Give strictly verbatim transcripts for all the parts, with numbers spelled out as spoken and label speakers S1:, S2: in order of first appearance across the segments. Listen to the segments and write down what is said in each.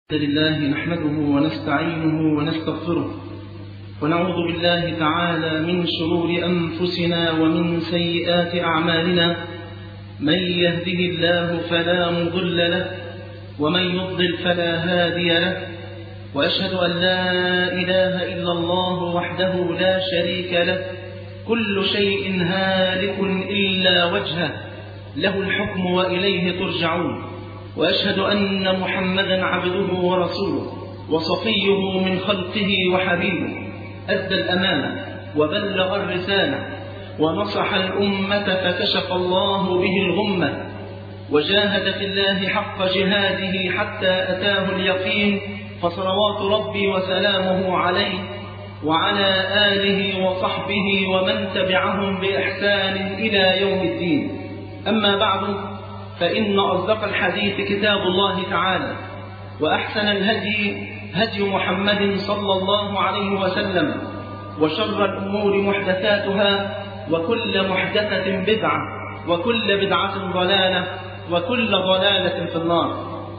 S1: لله نحمده ونستعينه ونستغفره ونعوذ بالله تعالى من شرور أنفسنا ومن سيئات أعمالنا. من يهده الله فلا مضل له ومن يضلل فلا هادي له، وأشهد أن لا إله إلا الله وحده لا شريك له، كل شيء هالك إلا وجهه، له الحكم وإليه ترجعون. وأشهد أن محمدا عبده ورسوله وصفيه من خلقه وحبيبه، أدى الأمانة وبلغ الرسالة ونصح الأمة فكشف الله به الغمة، وجاهد في الله حق جهاده حتى أتاه اليقين، فصلوات ربي وسلامه عليه وعلى آله وصحبه ومن تبعهم بإحسان إلى يوم الدين. أما بعد، فإن أصدق الحديث كتاب الله تعالى، وأحسن الهدي هدي محمد صلى الله عليه وسلم، وشر الأمور محدثاتها، وكل محدثة بدعة، وكل بدعة ضلالة، وكل ضلالة في النار.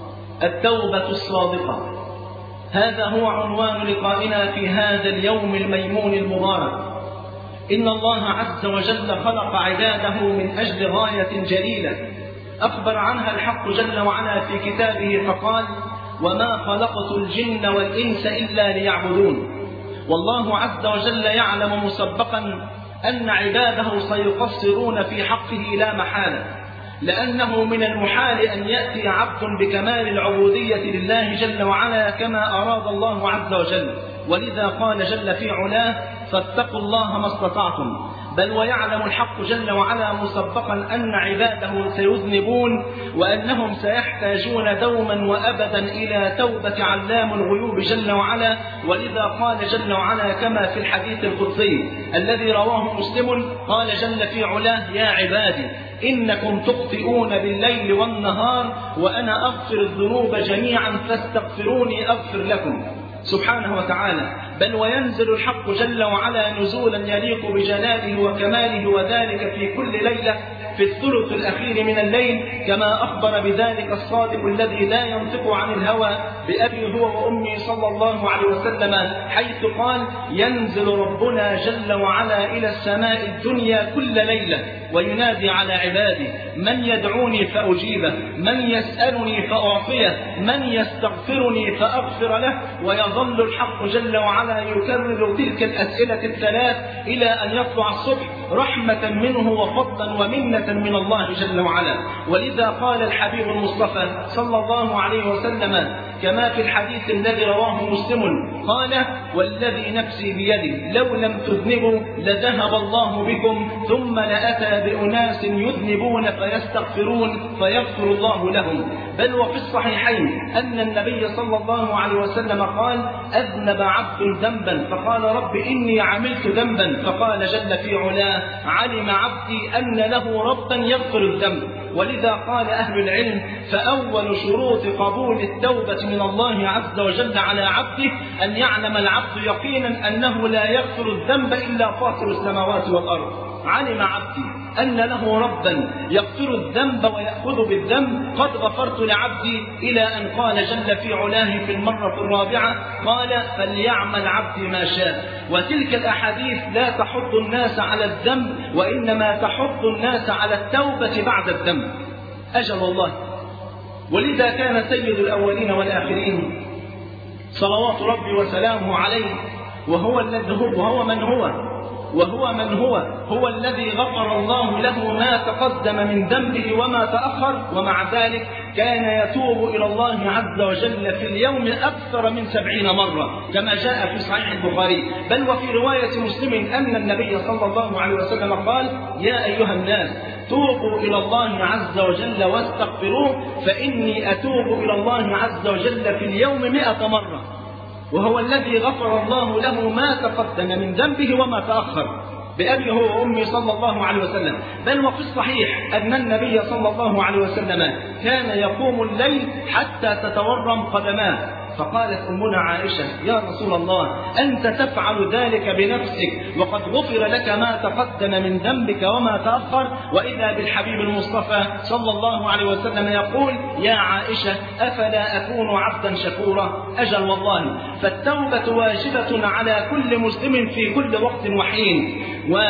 S1: التوبة الصادقة، هذا هو عنوان لقائنا في هذا اليوم الميمون المبارك. إن الله عز وجل خلق عباده من أجل غاية جليلة أخبر عنها الحق جل وعلا في كتابه فقال: وما خلقت الجن والإنس إلا ليعبدون. والله عز وجل يعلم مسبقا أن عباده سيقصرون في حقه لا محالة، لأنه من المحال أن يأتي عبد بكمال العبودية لله جل وعلا كما أراد الله عز وجل، ولذا قال جل في علاه: فاتقوا الله ما استطعتم. بل ويعلم الحق جل وعلا مسبقا أن عباده سيذنبون، وأنهم سيحتاجون دوما وأبدا إلى توبة علام الغيوب جل وعلا، ولذا قال جل وعلا كما في الحديث القدسي الذي رواه مسلم، قال جل في علاه: يا عبادي إنكم تخطئون بالليل والنهار وأنا أغفر الذنوب جميعا فاستغفروني أغفر لكم. سبحانه وتعالى. بل وينزل الحق جل وعلا نزولا يليق بجلاله وكماله، وذلك في كل ليلة في الثلث الأخير من الليل، كما أخبر بذلك الصادق الذي لا ينطق عن الهوى بأبي هو وأمي صلى الله عليه وسلم، حيث قال: ينزل ربنا جل وعلا إلى السماء الدنيا كل ليلة وينادي على عبادي: من يدعوني فأجيبه، من يسألني فأعطيه، من يستغفرني فأغفر له. ويظل الحق جل وعلا يكرر تلك الأسئلة الثلاث إلى أن يطلع الصبح، رحمة منه وفضلا ومنة من الله جل وعلا. ولذا قال الحبيب المصطفى صلى الله عليه وسلم كما في الحديث الذي رواه مسلم، قال: والذي نفسي بيده لو لم تذنبوا لذهب الله بكم ثم لأتى بأناس يذنبون فيستغفرون فيغفر الله لهم. بل وفي الصحيحين أن النبي صلى الله عليه وسلم قال: أذنب عبد ذنبا فقال: رب إني عملت ذنبا، فقال جل في علاه: علم عبدي أن له ربا يغفر الذنب. ولذا قال أهل العلم: فأول شروط قبول التوبة من الله عز وجل على عبده أن يعلم العبد يقينا أنه لا يغفر الذنب إلا فاطر السماوات والأرض. علم عبدي أن له ربا يغفر الذنب ويأخذ بالذنب، قد غفرت لعبدي، إلى أن قال جل في علاه في المرة الرابعة، قال: فليعمل عبدي ما شاء. وتلك الأحاديث لا تحض الناس على الذنب، وإنما تحض الناس على التوبة بعد الذنب. أجل الله. ولذا كان سيد الأولين والآخرين صلوات ربي وسلامه عليه، وهو الذي هو وهو من هو وهو من هو هو الذي غفر الله له ما تقدم من ذنبه وما تأخر، ومع ذلك كان يتوب إلى الله عز وجل في اليوم أكثر من سبعين مرة كما جاء في صحيح البخاري. بل وفي رواية مسلم أن النبي صلى الله عليه وسلم قال: يا أيها الناس توبوا إلى الله عز وجل واستغفروه فإني أتوب إلى الله عز وجل في اليوم مئة مرة. وهو الذي غفر الله له ما تقدم من ذنبه وما تأخر، بأبي هو وأمي صلى الله عليه وسلم. بل وفي الصحيح أن النبي صلى الله عليه وسلم كان يقوم الليل حتى تتورم قدماه، فقالت أمنا عائشة: يا رسول الله، أنت تفعل ذلك بنفسك وقد غفر لك ما تقدم من ذنبك وما تأخر، وإذا بالحبيب المصطفى صلى الله عليه وسلم يقول: يا عائشة أفلا أكون عبدا شكورا؟ أجل والله، فالتوبة واجبة على كل مسلم في كل وقت وحين،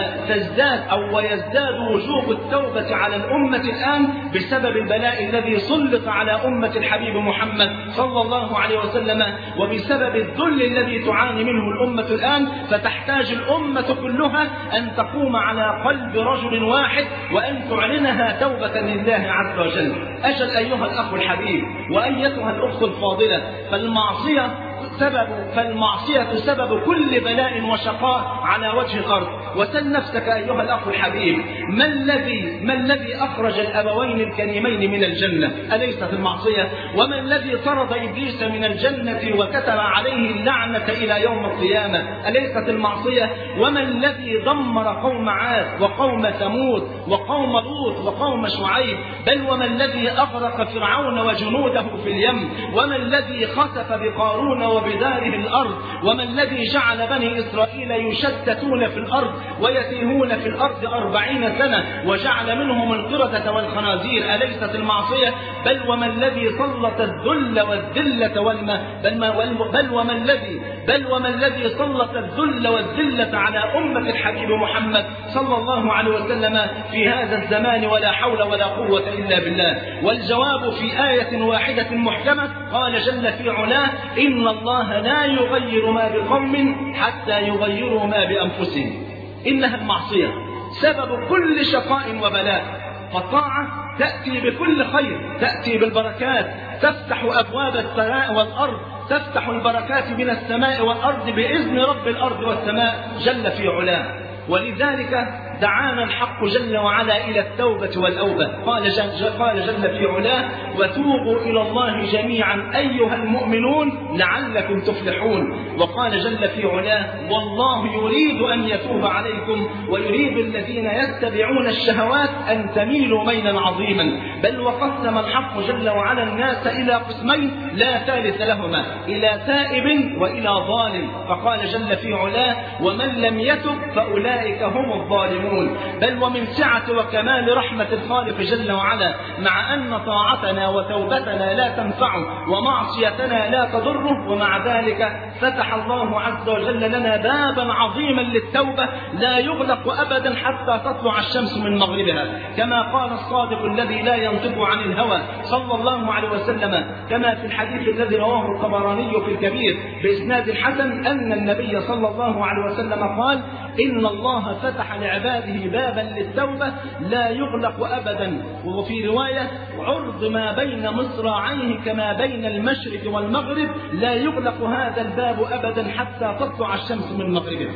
S1: وتزداد أو ويزداد وجوب التوبة على الأمة الآن بسبب البلاء الذي سلط على أمة الحبيب محمد صلى الله عليه وسلم، وبسبب الذل الذي تعاني منه الأمة الآن. فتحتاج الأمة كلها أن تقوم على قلب رجل واحد وأن تعلنها توبة لله عز وجل. أجل أيها الأخ الحبيب وأيتها الأخت الفاضلة، فالمعصية سبب فالمعصية سبب كل بلاء وشقاء على وجه الأرض. وسل نفسك أيها الأخ الحبيب، ما الذي ما الذي أخرج الأبوين الكريمين من الجنة؟ أليست المعصية؟ وما الذي طرد إبليس من الجنة وكتب عليه اللعنة إلى يوم القيامة؟ أليست المعصية؟ وما الذي دمر قوم عاد وقوم ثمود وقوم لوط وقوم شعيب؟ بل وما الذي أغرق فرعون وجنوده في اليم؟ وما الذي خسف بقارون وبداره الأرض؟ وما الذي جعل بني إسرائيل يشتتون في الأرض ويتيهون في الأرض أربعين سنة وجعل منهم القردة والخنازير؟ أليست المعصية؟ بل وما الذي سلط الذل والذلة والم بل, بل وما الذي بل وما الذي سلط الذل والذلة على أمة الحبيب محمد صلى الله عليه وسلم في هذا الزمان؟ ولا حول ولا قوة إلا بالله. والجواب في آية واحدة محكمة، قال جل في علاه: إن الله لا يغير ما بقوم حتى يغيروا ما بأنفسهم. إنها المعصية سبب كل شقاء وبلاء، فالطاعة تأتي بكل خير، تأتي بالبركات، تفتح أبواب السماء والأرض، تفتح البركات من السماء والأرض بإذن رب الأرض والسماء جل في علاه. ولذلك دعانا الحق جل وعلا إلى التوبة والأوبة. قال جل, قال جل في علاه: وتوبوا إلى الله جميعا أيها المؤمنون لعلكم تفلحون. وقال جل في علاه: والله يريد أن يتوب عليكم ويريد الذين يتبعون الشهوات أن تميلوا ميلا عظيما. بل وقسم الحق جل وعلا الناس إلى قسمين لا ثالث لهما، إلى تائب وإلى ظالم. فقال جل في علاه: ومن لم يتب فأولئك هم الظالمون. بل ومن سعة وكمال رحمة الخالق جل وعلا، مع أن طاعتنا وتوبتنا لا تنفعه ومعصيتنا لا تضره، ومع ذلك فتح الله عز وجل لنا بابا عظيما للتوبة لا يغلق أبدا حتى تطلع الشمس من مغربها، كما قال الصادق الذي لا ينطق عن الهوى صلى الله عليه وسلم، كما في الحديث الذي رواه الطبراني في الكبير بإسناد حسن أن النبي صلى الله عليه وسلم قال: إن الله فتح لعباده بابا للتوبة لا يغلق أبدا. وفي رواية: عرض ما بين مصراعيه كما بين المشرق والمغرب، لا يغلق هذا الباب أبدا حتى تطلع الشمس من مغربها.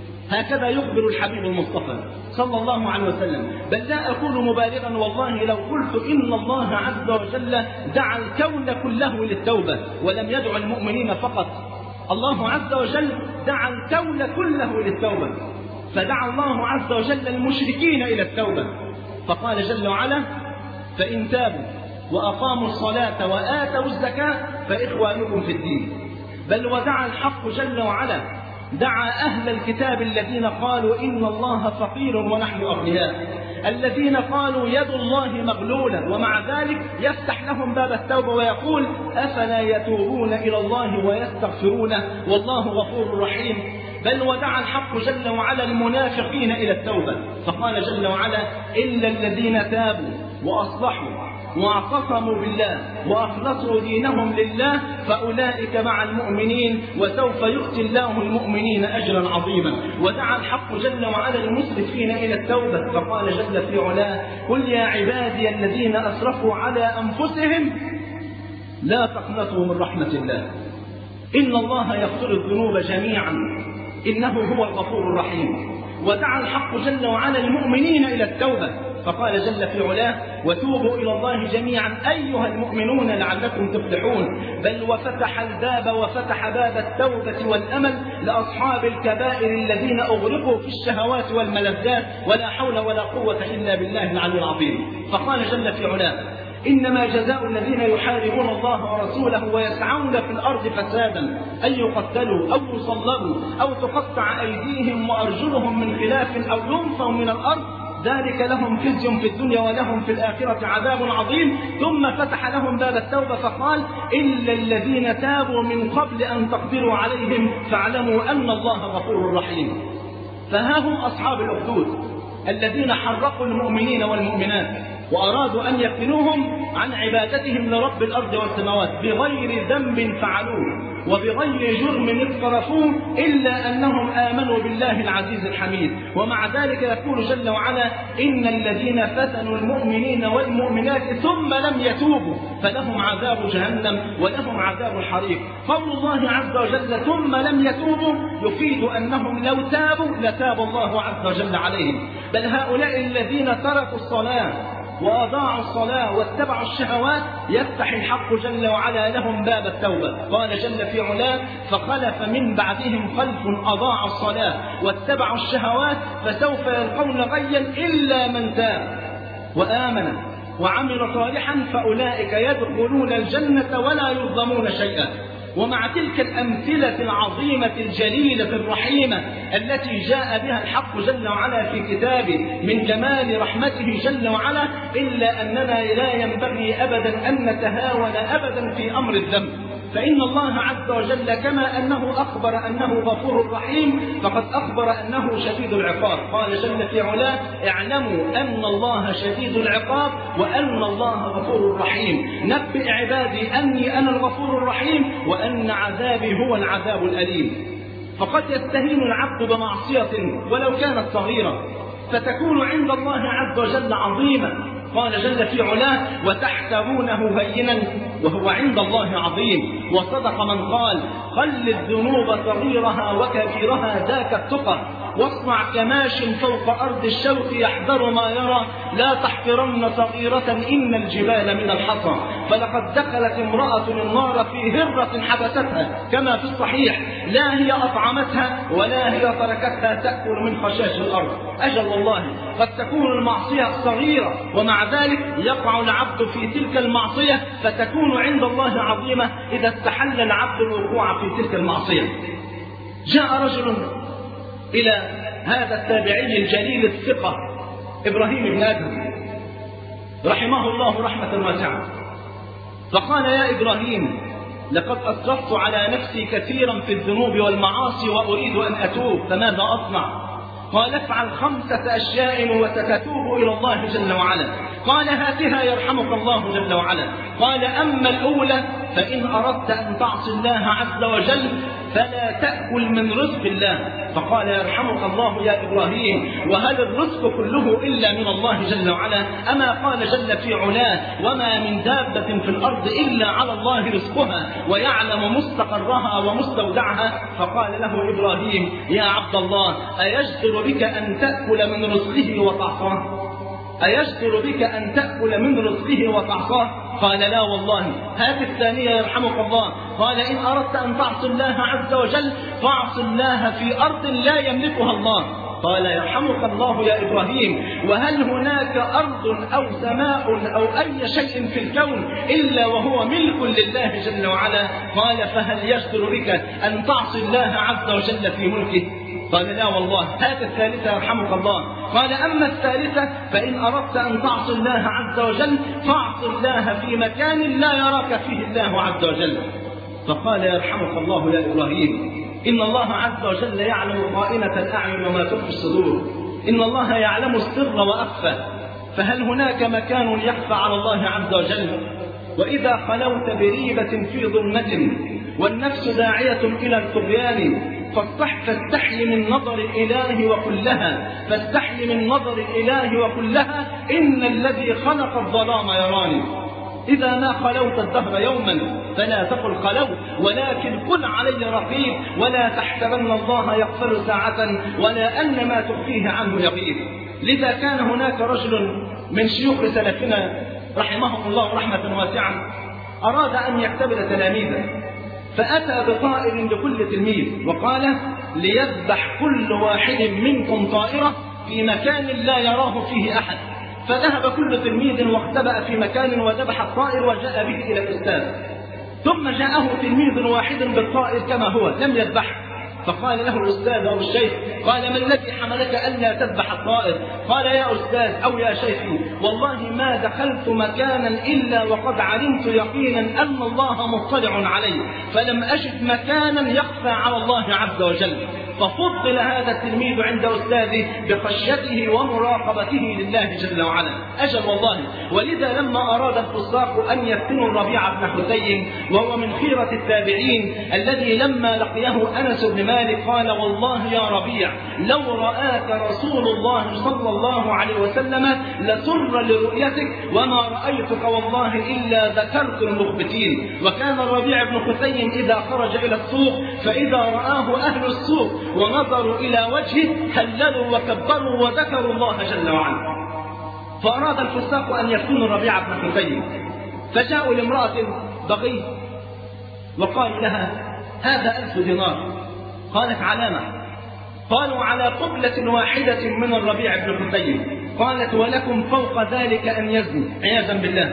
S1: هكذا يخبر الحبيب المصطفى صلى الله عليه وسلم. بل لا أكون مبالغا والله لو قلت إن الله عز وجل دعا الكون كله للتوبة ولم يدع المؤمنين فقط. الله عز وجل دعا الكون كله للتوبة، فدعا الله عز وجل المشركين إلى التوبة، فقال جل وعلا: فإن تابوا وأقاموا الصلاة وآتوا الزكاة فإخوانكم في الدين. بل ودعا الحق جل وعلا، دعا أهل الكتاب الذين قالوا إن الله فقير ونحن أغنياء، الذين قالوا يد الله مغلولة، ومع ذلك يفتح لهم باب التوبة ويقول: أفلا يتوبون إلى الله ويستغفرونه والله غفور رحيم. بل ودعا الحق جل وعلا المنافقين إلى التوبة، فقال جل وعلا: إلا الذين تابوا وأصلحوا واعتصموا بالله وأخلصوا دينهم لله فأولئك مع المؤمنين وسوف يؤتي الله المؤمنين أجرا عظيما. ودعا الحق جل وعلا المسرفين إلى التوبة، فقال جل في علاه: قل يا عبادي الذين أسرفوا على أنفسهم لا تقنطوا من رحمة الله إن الله يغفر الذنوب جميعا إنه هو الغفور الرحيم. ودعا الحق جل وعلا المؤمنين إلى التوبة، فقال جل في علاه: وتوبوا إلى الله جميعا أيها المؤمنون لعلكم تفلحون. بل وفتح الباب وفتح باب التوبة والأمل لأصحاب الكبائر الذين أغرقوا في الشهوات والملذات، ولا حول ولا قوة إلا بالله العلي العظيم. فقال جل في علاه: إنما جزاء الذين يحاربون الله ورسوله ويسعون في الأرض فسادا أن يقتلوا أو يصلبوا أو تقطع أيديهم وأرجلهم من خلاف أو ينفوا من الأرض، ذلك لهم خزي في الدنيا ولهم في الآخرة عذاب عظيم. ثم فتح لهم باب التوبة فقال: إلا الذين تابوا من قبل أن تقدروا عليهم فاعلموا أن الله غفور رحيم. فها هم أصحاب الأخدود الذين حرقوا المؤمنين والمؤمنات وأرادوا أن يفتنوهم عن عبادتهم لرب الأرض والسماوات بغير ذنب فعلوه وبغير جرم اقترفوه إلا أنهم آمنوا بالله العزيز الحميد. ومع ذلك يقول جل وعلا: إن الذين فتنوا المؤمنين والمؤمنات ثم لم يتوبوا فلهم عذاب جهنم ولهم عذاب الحريق. قول الله عز وجل ثم لم يتوبوا يفيد أنهم لو تابوا لتاب الله عز وجل عليهم. بل هؤلاء الذين تركوا الصلاة وأضاعوا الصلاة واتبعوا الشهوات يفتح الحق جل وعلا لهم باب التوبة. قال جل في علاه: فخلف من بعدهم خلف أضاعوا الصلاة واتبعوا الشهوات فسوف يلقون غيا إلا من تاب وآمن وعمل صالحا فأولئك يدخلون الجنة ولا يظلمون شيئا. ومع تلك الأمثلة العظيمة الجليلة الرحيمة التي جاء بها الحق جل وعلا في كتابه من جمال رحمته جل وعلا، إلا أننا لا ينبغي أبدا أن نتهاون أبدا في أمر الذنب. فإن الله عز وجل كما أنه أخبر أنه غفور رحيم فقد أخبر أنه شديد العقاب. قال جل في علاه: اعلموا أن الله شديد العقاب وأن الله غفور رحيم. نبئ عبادي أني أنا الغفور الرحيم وأن عذابي هو العذاب الأليم. فقد يستهين العبد بمعصية ولو كانت صغيرة فتكون عند الله عز وجل عظيمة. قال جل في علاه: وتحسبونه هينا وهو عند الله عظيم. وصدق من قال: خل الذنوب صغيرها وكبيرها ذاك التقى، واصنع كماش فوق أرض الشوك يحذر ما يرى، لا تحقرن صغيرة إن الجبال من الحصى. فلقد دخلت امرأة النار في هرة حبستها كما في الصحيح، لا هي أطعمتها ولا هي تركتها تأكل من خشاش الأرض. أجل والله قد تكون المعصية صغيرة ومع ذلك يقع العبد في تلك المعصية فتكون عند الله عظيمة إذا استحل العبد الوقوع في تلك المعصية. جاء رجل إلى هذا التابعي الجليل الثقة إبراهيم بن أدهم رحمه الله رحمة واسعة، فقال: يا إبراهيم، لقد أسرفت على نفسي كثيرا في الذنوب والمعاصي وأريد أن أتوب، فماذا أصنع؟ قال: افعل خمسة أشياء وستتوب إلى الله جل وعلا. قال: هاتها يرحمك الله جل وعلا. قال: أما الأولى فإن أردت أن تعصي الله عز وجل فلا تأكل من رزق الله. فقال: يرحمك الله يا إبراهيم، وهل الرزق كله إلا من الله جل وعلا؟ أما قال جل في علاه: وما من دابة في الأرض إلا على الله رزقها ويعلم مستقرها ومستودعها. فقال له إبراهيم: يا عبد الله، أيجدر بك أن تأكل من رزقه وتعصاه؟ أيجدر بك أن تأكل من رزقه وتعصاه؟ قال: لا والله. هذه الثانية يرحمك الله. قال: إن أردت أن تعصي الله عز وجل فاعص الله في أرض لا يملكها الله. قال: يرحمك الله يا إبراهيم، وهل هناك أرض أو سماء أو أي شيء في الكون إلا وهو ملك لله جل وعلا؟ قال: فهل يجدر بك أن تعصي الله عز وجل في ملكه؟ قال: لا والله. هذه الثالثة يرحمك الله. قال: أما الثالثة فإن أردت أن تعصي الله عز وجل فاعص الله في مكان لا يراك فيه الله عز وجل. فقال: يرحمك الله يا إبراهيم، إن الله عز وجل يعلم خائنة الأعين وما تخفي الصدور، إن الله يعلم السر وأخفى، فهل هناك مكان يخفى على الله عز وجل؟ وإذا خلوت بريبة في ظلمة والنفس داعية إلى الطغيان فاستحي من نظر الإله وكلها فاستحي من نظر الإله وكلها إن الذي خلق الظلام يراني. إذا ما خلوت الدهر يوما فلا تقل خلوت، ولكن قل علي رقيب، ولا تحسبن الله يغفر ساعة ولا أن ما تخفيه عنه يغيب. لذا كان هناك رجل من شيوخ سلفنا رحمه الله رحمة واسعة أراد أن يختبر تلاميذه، فأتى بطائر لكل تلميذ وقال: ليذبح كل واحد منكم طائرة في مكان لا يراه فيه أحد، فذهب كل تلميذ واختبأ في مكان وذبح الطائر وجاء به إلى الأستاذ. ثم جاءه تلميذ واحد بالطائر كما هو لم يذبحه، فقال له الأستاذ أو الشيخ، قال: ما الذي حملك ألا تذبح الطائر؟ قال: يا أستاذ أو يا شيخي، والله ما دخلت مكانا إلا وقد علمت يقينا أن الله مطلع علي، فلم أجد مكانا يخفى على الله عز وجل. ففضل هذا التلميذ عند أستاذه بخشيته ومراقبته لله جل وعلا. أجل والله. ولذا لما أراد الفساق أن يفتنوا الربيع بن حسين وهو من خيرة التابعين الذي لما لقيه أنس بن مالك قال: والله يا ربيع لو رآك رسول الله صلى الله عليه وسلم لسر لرؤيتك وما رأيتك والله إلا ذكرت المخبتين. وكان الربيع بن حسين إذا خرج إلى السوق فإذا رآه أهل السوق ونظروا إلى وجهه هللوا وكبروا وذكروا الله جل وعلا. فأراد الفساق أن يفتنوا الربيع بن حسين، فجاءوا لامرأة بغي وقال لها: هذا ألف دينار. قالت: علامة؟ قالوا: على قبلة واحدة من الربيع بن حسين. قالت: ولكم فوق ذلك أن يزني عياذا بالله.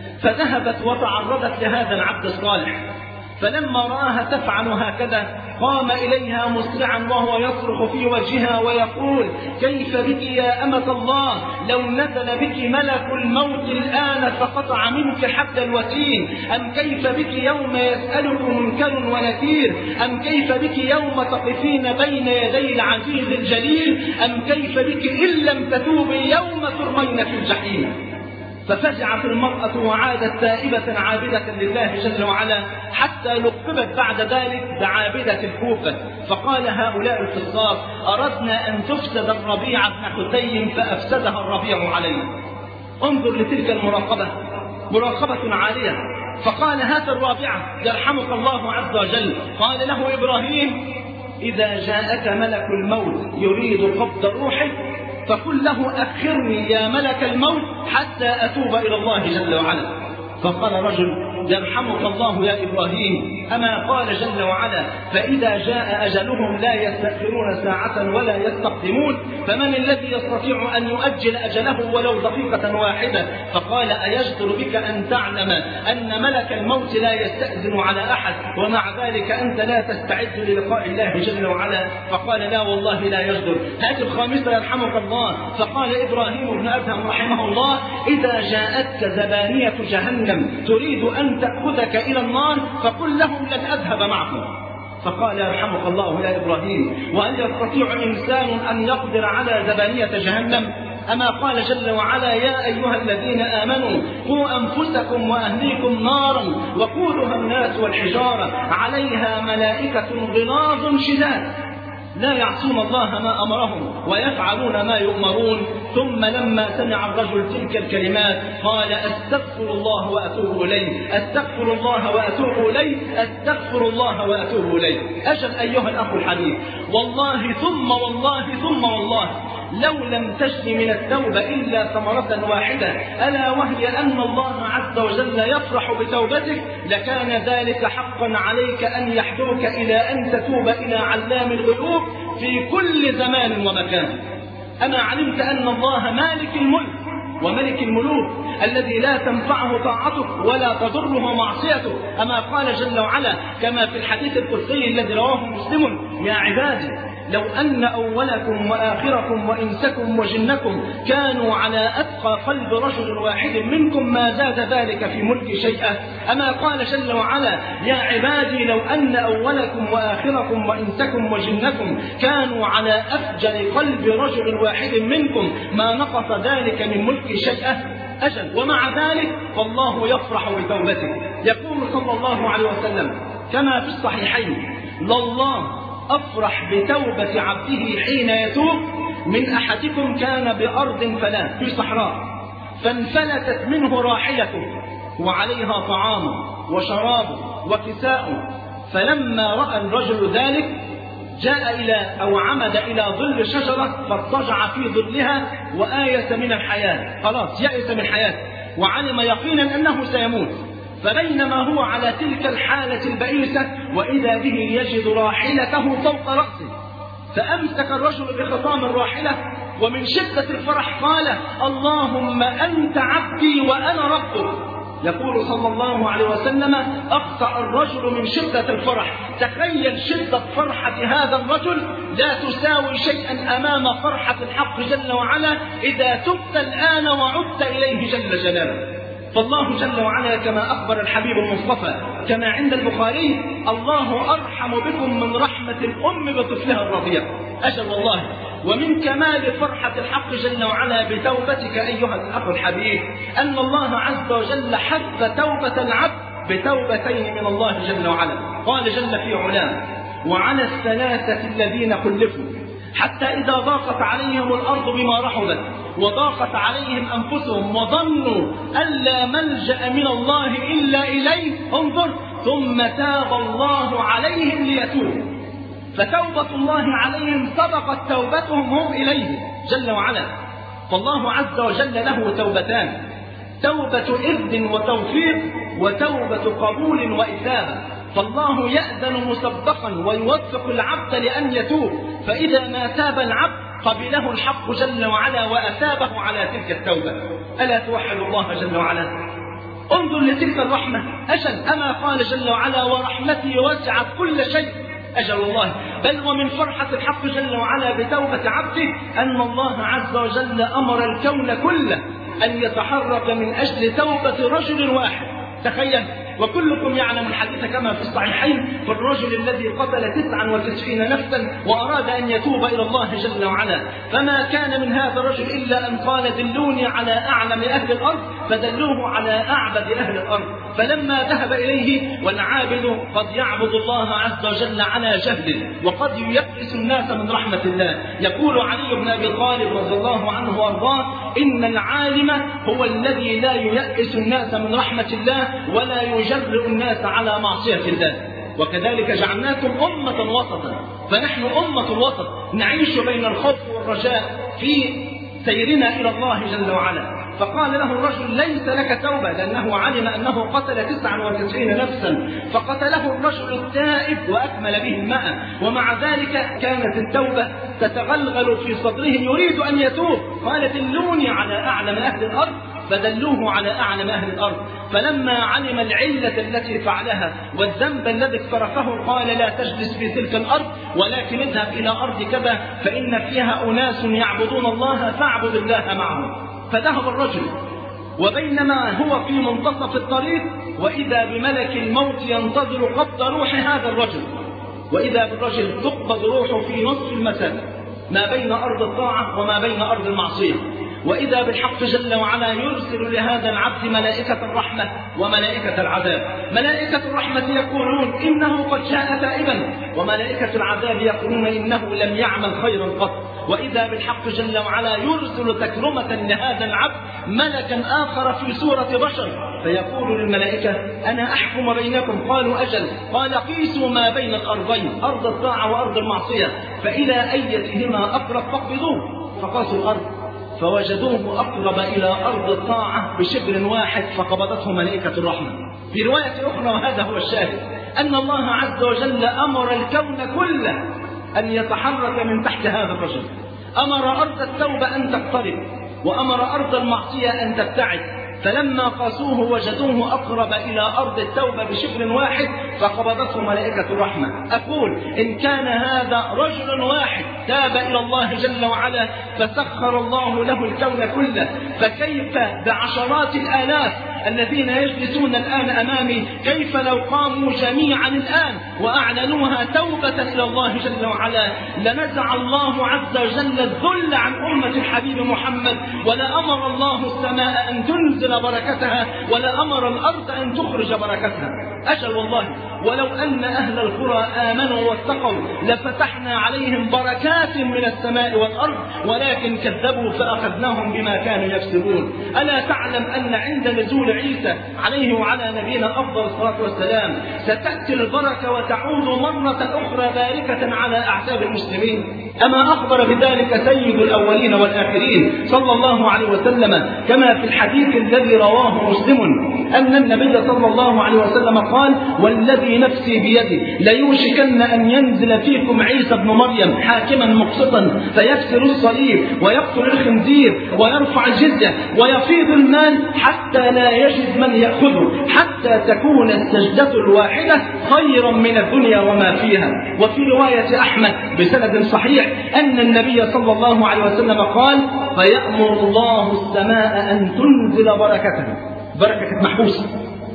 S1: فذهبت وتعرضت لهذا العبد الصالح، فلما رآها تفعل هكذا قام إليها مسرعا وهو يصرخ في وجهها ويقول: كيف بك يا أمة الله؟ لو نزل بك ملك الموت الآن فقطع منك حبل الوتين. أم كيف بك يوم يسألك منكر ونكير؟ أم كيف بك يوم تقفين بين يدي العزيز الجليل؟ أم كيف بك إن لم تتوبي يوم ترمين في الجحيم؟ ففزعت المرأة وعادت تائبة عابدة لله جل وعلا حتى لقبت بعد ذلك بعابدة الكوفة. فقال هؤلاء الفساق: أردنا أن تفسد الربيع بن حسين فأفسدها الربيع علينا. انظر لتلك المراقبة، مراقبة عالية. فقال: هات الرابعة يرحمك الله عز وجل. قال له إبراهيم: إذا جاءك ملك الموت يريد قبض روحك فقل له: أخرني يا ملك الموت حتى أتوب إلى الله جل وعلا. فقال رجل: يرحمك الله يا إبراهيم، أما قال جل وعلا: فإذا جاء أجلهم لا يستأخرون ساعة ولا يستقدمون، فمن الذي يستطيع أن يؤجل أجله ولو دقيقة واحدة؟ فقال: أيجدر بك أن تعلم أن ملك الموت لا يستأذن على أحد ومع ذلك أنت لا تستعد للقاء الله جل وعلا؟ فقال: لا والله لا يجدر. هات الخامسة يرحمك الله. فقال إبراهيم بن أدهم رحمه الله: إذا جاءتك زبانية جهنم تريد أن تأخذك إلى النار فقل لهم لن أذهب معكم. فقال: يرحمك الله يا إبراهيم، وهل يستطيع إنسان أن يقدر على زبانية جهنم؟ أما قال جل وعلا: يا أيها الذين آمنوا قوا أنفسكم وأهليكم نارا وقودها الناس والحجارة عليها ملائكة غلاظ شداد لا يعصون الله ما أمرهم ويفعلون ما يؤمرون. ثم لما سمع الرجل تلك الكلمات قال: أستغفر الله وأتوب إليه، أستغفر الله وأتوب إليه، أستغفر الله وأتوب إليه. أجل أيها الأخ الحبيب، والله ثم والله ثم والله لو لم تجد من التوبة إلا ثمرة واحدة ألا وهي أن الله عز وجل يفرح بتوبتك لكان ذلك حقا عليك أن يحضرك إلى أن تتوب إلى علام الغيوب في كل زمان ومكان. أما علمت أن الله مالك الملك وملك الملوك الذي لا تنفعه طاعتك ولا تضره معصيته؟ أما قال جل وعلا كما في الحديث القدسي الذي رواه مسلم: يا عبادي لو أن أولكم وآخركم وإنسكم وجنكم كانوا على أتقى قلب رجل واحد منكم ما زاد ذلك في ملك شيئا. أما قال جل وعلا: يا عبادي لو أن أولكم وآخركم وإنسكم وجنكم كانوا على أفجر قلب رجل واحد منكم ما نقص ذلك من ملك شيئا. أجل ومع ذلك فالله يفرح بتوبته. يقول صلى الله عليه وسلم كما في الصحيحين: لله أفرح بتوبة عبده حين يتوب من أحدكم كان بأرض فلاة في صحراء فانفلتت منه راحلته وعليها طعامه وشرابه وكساؤه، فلما رأى الرجل ذلك جاء إلى أو عمد إلى ظل شجرة فاضطجع في ظلها وآيس من الحياة، خلاص يأس من الحياة وعلم يقينا أنه سيموت. فبينما هو على تلك الحالة البئيسة وإذا به يجد راحلته فوق رأسه، فأمسك الرجل بخطام الراحلة ومن شدة الفرح قال: اللهم أنت عبدي وأنا ربك. يقول صلى الله عليه وسلم: أقطع الرجل من شدة الفرح. تخيل شدة فرحة هذا الرجل لا تساوي شيئا أمام فرحة الحق جل وعلا إذا تبت الآن وعدت إليه جل جلاله. فالله جل وعلا كما أخبر الحبيب المصطفى كما عند البخاري: الله أرحم بكم من رحمة الأم بطفلها الرضيع. أجل والله. ومن كمال فرحة الحق جل وعلا بتوبتك أيها الأخ الحبيب أن الله عز وجل حث توبة العبد بتوبتين من الله جل وعلا. قال جل في علاه: وعلى الثلاثة الذين خلفوا حتى إذا ضاقت عليهم الأرض بما رحبت وضاقت عليهم أنفسهم وظنوا أن لا ملجأ من الله إلا إليه، انظر، ثم تاب الله عليهم ليتوبوا. فتوبة الله عليهم سبقت توبتهم هم إليه جل وعلا. فالله عز وجل له توبتان: توبة إذن وتوفيق، وتوبة قبول وإثابة. فالله يأذن مسبقا ويوفق العبد لأن يتوب، فإذا ما تاب العبد قبله الحق جل وعلا وأثابه على تلك التوبة. ألا توحد الله جل وعلا؟ انظر لتلك الرحمة. أجل، أما قال جل وعلا: ورحمتي وسعت كل شيء. أجل والله. بل ومن فرحة الحق جل وعلا بتوبة عبده أن الله عز وجل أمر الكون كله أن يتحرك من أجل توبة رجل واحد. تخيل، وكلكم يعلم الحديث كما في الصحيحين في الرجل الذي قتل تسعا وتسعين نفسا وأراد أن يتوب إلى الله جل وعلا، فما كان من هذا الرجل إلا أن قال: دلوني على أعلم أهل الأرض، فدلوه على أعبد أهل الأرض. فلما ذهب إليه، والعابد قد يعبد الله عز وجل على جهل وقد ييأس الناس من رحمة الله. يقول علي بن أبي طالب رضي الله عنه وأرضاه: إن العالم هو الذي لا ييأس الناس من رحمة الله ولا يجرئ الناس على معصية الله. وكذلك جعلناكم أمة وسطا، فنحن أمة الوسط نعيش بين الخوف والرجاء في سيرنا إلى الله جل وعلا. فقال له الرجل: ليس لك توبة، لأنه علم أنه قتل تسعا وتسعين نفسا، فقتله الرجل التائب وأكمل به الماء، ومع ذلك كانت التوبة تتغلغل في صدره يريد أن يتوب. قال: دلوني على أعلم أهل الأرض، فدلوه على أعلم أهل الأرض. فلما علم العلة التي فعلها والذنب الذي اقترفه قال: لا تجلس في تلك الأرض، ولكن اذهب إلى أرض كذا فإن فيها أناس يعبدون الله فاعبد الله معهم. فذهب الرجل، وبينما هو في منتصف الطريق وإذا بملك الموت ينتظر قبض روح هذا الرجل، وإذا بالرجل تقبض روحه في نصف المسافة ما بين أرض الطاعة وما بين أرض المعصية. وإذا بالحق جل وعلا يرسل لهذا العبد ملائكة الرحمة وملائكة العذاب. ملائكة الرحمة يقولون: إنه قد جاء تائبا، وملائكة العذاب يقولون: إنه لم يعمل خيرا قط. وإذا بالحق جل وعلا يرسل تكرمة لهذا العبد ملكا آخر في صورة بشر، فيقول للملائكة: أنا أحكم بينكم. قالوا: أجل. قال: قيسوا ما بين الأرضين، أرض الطاعة وأرض المعصية، فإلى أيتهما أقرب فاقبضوه. فقاسوا الأرض فوجدوه أقرب إلى أرض الطاعة بشبر واحد، فقبضته ملائكة الرحمة. في رواية أخرى، وهذا هو الشاهد، أن الله عز وجل أمر الكون كله أن يتحرك من تحت هذا الرجل. أمر أرض التوبة أن تقترب، وأمر أرض المعصية أن تبتعد. فلما قاسوه وجدوه أقرب إلى أرض التوبة بشبر واحد، فقبضته ملائكة الرحمة. أقول: إن كان هذا رجل واحد تاب إلى الله جل وعلا فسخر الله له الكون كله، فكيف بعشرات الآلاف الذين يجلسون الآن أمامي؟ كيف لو قاموا جميعا الآن وأعلنوها توبة إلى الله جل وعلا؟ لنزع الله عز وجل الذل عن أمة الحبيب محمد، ولأمر الله السماء أن تنزل بركتها، ولأمر الأرض أن تخرج بركتها. أجل والله. ولو أن أهل القرى آمنوا واتقوا لفتحنا عليهم بركات من السماء والأرض، ولكن كذبوا فأخذناهم بما كانوا يكسبون. ألا تعلم أن عند نزول عيسى عليه وعلى نبينا أفضل الصلاة والسلام ستأتي البركة وتعود مرة أخرى باركة على أعتاب المسلمين؟ أما أخبر بذلك سيد الأولين والآخرين صلى الله عليه وسلم كما في الحديث الذي رواه مسلم أن النبي صلى الله عليه وسلم قال: والذي والذي نفسي بيده ليوشكن أن ينزل فيكم عيسى بن مريم حاكما مقسطا فيكسر الصليب ويقتل الخنزير ويرفع الجزية ويفيض المال حتى لا يجد من يأخذه، حتى تكون السجدة الواحدة خيرا من الدنيا وما فيها. وفي رواية أحمد بسند صحيح أن النبي صلى الله عليه وسلم قال: فيأمر الله السماء أن تنزل بركتها، بركة محبوسة،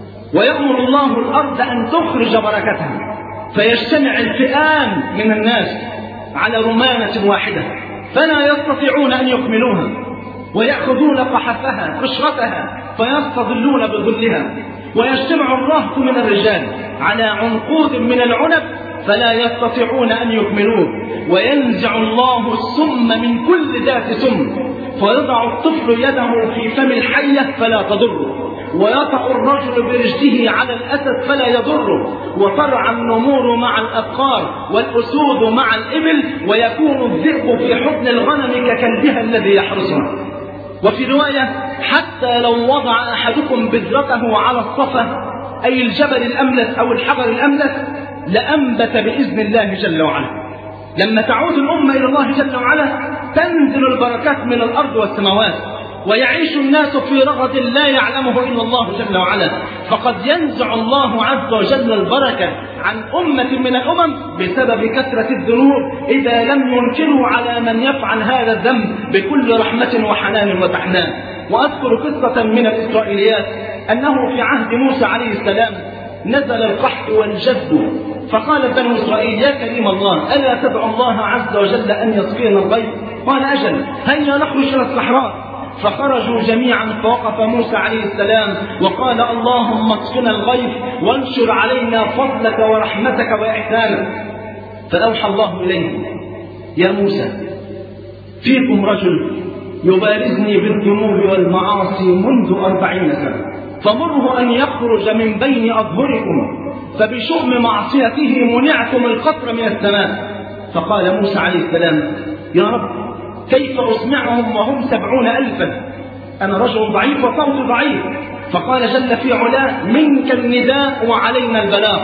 S1: ويأمر الله الأرض أن تخرج بركتها، فيجتمع الفئام من الناس على رمانة واحدة فلا يستطيعون أن يكملوها، ويأخذون قحفها قشرتها فيستظلون بظلها، ويجتمع الرهط من الرجال على عنقود من العنب فلا يستطيعون أن يكملوه، وينزع الله السم من كل ذات سم، فيضع الطفل يده في فم الحية فلا تضره، ويطأ الرجل برجله على الأسد فلا يضره، وترعى النمور مع الأبقار والأسود مع الإبل، ويكون الذئب في حضن الغنم ككلبها الذي يحرسها. وفي رواية: حتى لو وضع أحدكم بذرته على الصفا أي الجبل الأملس أو الحجر الأملس لأنبت بإذن الله جل وعلا. لما تعود الأمة إلى الله جل وعلا تنزل البركات من الأرض والسماوات، ويعيش الناس في رغد لا يعلمه إلا الله جل وعلا، فقد ينزع الله عز وجل البركة عن أمة من الأمم بسبب كثرة الذنوب إذا لم ينكروا على من يفعل هذا الذنب بكل رحمة وحنان وتحنان. وأذكر قصة من الإسرائيليات أنه في عهد موسى عليه السلام نزل القحط والجد، فقال بنو إسرائيل: يا كريم الله، ألا تدعو الله عز وجل أن يسقينا الغيث؟ قال: أجل، هيا نخرج إلى الصحراء. فخرجوا جميعا، فوقف موسى عليه السلام وقال: اللهم اسقنا الغيث وانشر علينا فضلك ورحمتك وإحسانك. فأوحى الله إليه: يا موسى، فيكم رجل يبارزني بالذنوب والمعاصي منذ أربعين سنة، فمره أن يخرج من بين أظهركم، فبشؤم معصيته منعتم القطر من السماء. فقال موسى عليه السلام: يا رب، كيف أسمعهم وهم سبعون ألفا؟ أنا رجل ضعيف وصوت ضعيف. فقال جل في علاه: منك النداء وعلينا البلاغ.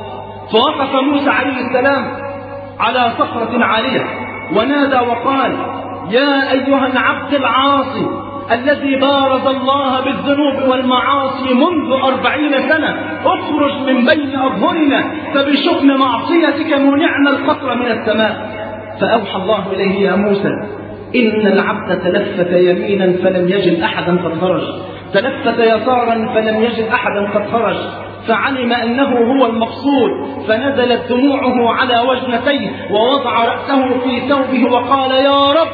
S1: فوقف موسى عليه السلام على صخرة عالية ونادى وقال: يا أيها العبد العاصي الذي بارز الله بالذنوب والمعاصي منذ أربعين سنة، اخرج من بين أظهرنا، فبشؤم معصيتك منعنا القطر من السماء. فأوحى الله إليه: يا موسى، إن العبد تلفت يمينا فلم يجد أحدا قد خرج، تلفت يسارا فلم يجد أحدا قد خرج، فعلم أنه هو المقصود، فنزلت دموعه على وجنتيه ووضع رأسه في ثوبه وقال: يا رب،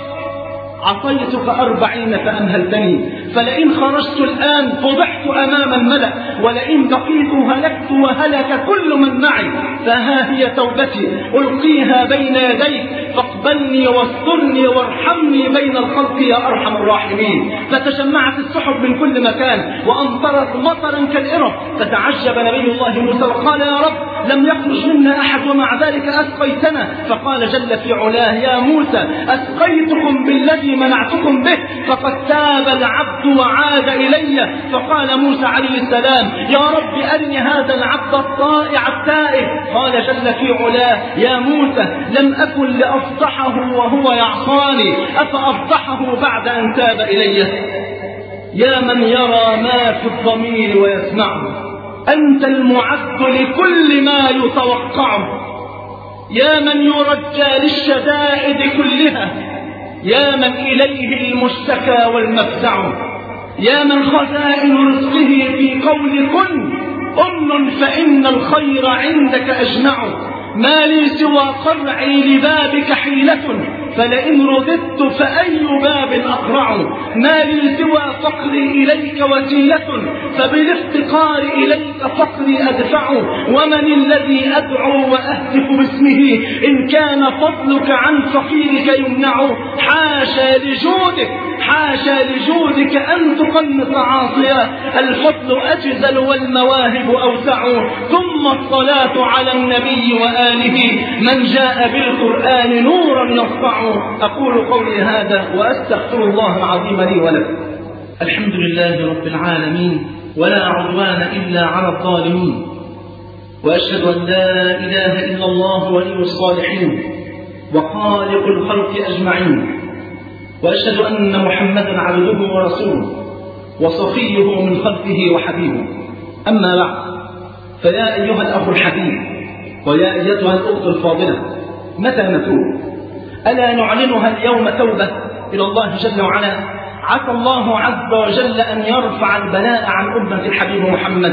S1: عصيتك أربعين فأمهلتني، فلئن خرجت الآن فضحت أمام الملأ، ولئن بقيت هلكت وهلك كل من معي، فها هي توبتي ألقيها بين يديك، فاقبلني واسترني وارحمني بين الخلق يا أرحم الراحمين. فتجمعت السحب من كل مكان وأمطرت مطرا كالإرم، فتعجب نبي الله موسى وقال: يا رب، لم يخرج منا أحد ومع ذلك أسقيتنا. فقال جل في علاه: يا موسى، أسقيتكم بالذي منعتكم به، فقد تاب العبد وعاد إلي. فقال موسى عليه السلام: يا رب، أرني هذا العبد الطائع التائب. قال جل في علاه: يا موسى، لم أكن لأفضحه وهو يعصاني، أفأفضحه بعد أن تاب إلي؟ يا من يرى ما في الضمير ويسمعه، أنت المعد لكل ما يتوقعه، يا من يرجى للشدائد كلها، يا من إليه المشتكى والمفزع، يا من خزائن رزقه في قول كن أمن فإن الخير عندك أجمع. ما لي سوى قرعي لبابك حيلة، فلئن رددت فأي باب أقرع. ما لي سوى فقري إليك وسيلة، فبالافتقار إليك فقري أدفع. ومن الذي أدعو وأهتف باسمه إن كان فضلك عن فقيرك يمنع. حاشا لجودك حاشا لجودك أن تقنط عاصيا، الفضل أجزل والمواهب أوسع. ثم الصلاة على النبي وآله من جاء بالقرآن نورا يسطع. أقول قولي هذا وأستغفر الله العظيم لي ولكم. الحمد لله رب العالمين، ولا عدوان إلا على الظالمين، وأشهد أن لا إله إلا الله ولي الصالحين وخالق الخلق أجمعين، وأشهد أن محمدا عبده ورسوله وصفيه من خلقه وحبيبه. أما بعد، فيا أيها الأخ الحبيب ويا أيتها الأخت الفاضلة، متى نتوب؟ ألا نعلنها اليوم توبة إلى الله جل وعلا؟ عسى الله عز وجل أن يرفع البلاء عن أمة الحبيب محمد،